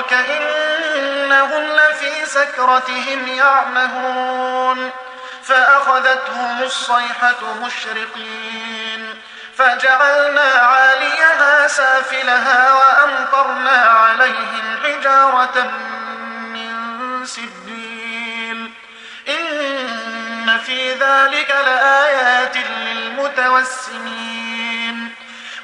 ربك إنهم لفي سكرتهم يعمهون فأخذتهم الصيحة مشرقين فجعلنا عاليها سافلها وأمطرنا عليهم حجارة من سجيل إن في ذلك لآيات للمتوسمين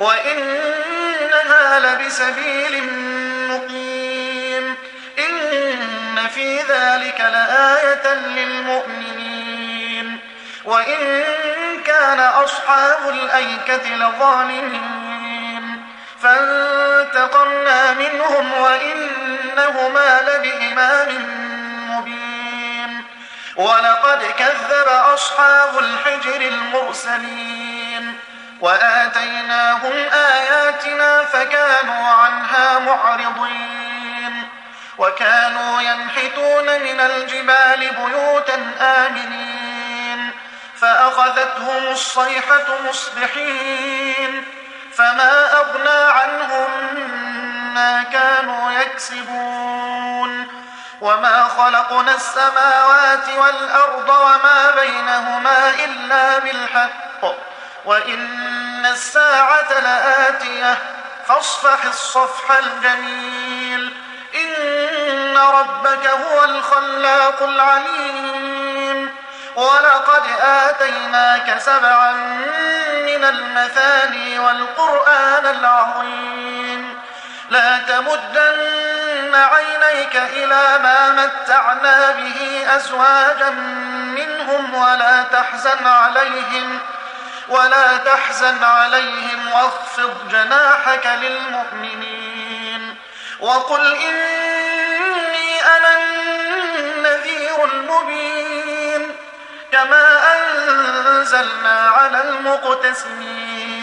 وإنها لبسبيل مقيم إن في ذلك لآية للمؤمنين وإن كان أصحاب الأيكة لظالمين فانتقمنا منهم وإنهما لبإمام مبين ولقد كذب أصحاب الحجر المرسلين وآتيناهم آياتنا فكانوا عنها معرضين وكانوا ينحتون من الجبال بيوتا آمنين فأخذتهم الصيحة مصبحين فما أغنى عنهم ما كانوا يكسبون وما خلقنا السماوات والأرض وما بينهما إلا بالحق وإن الساعة لآتية فاصفح الصفح الجميل إن ربك هو الخلاق العليم ولقد آتيناك 7 من المثاني والقرآن العظيم لا تمدن عينيك إلى ما متعنا به أزواجا منهم ولا تحزن عليهم واخفض جناحك للمؤمنين وقل إني أنا النذير المبين كما أنزلنا على المقتسمين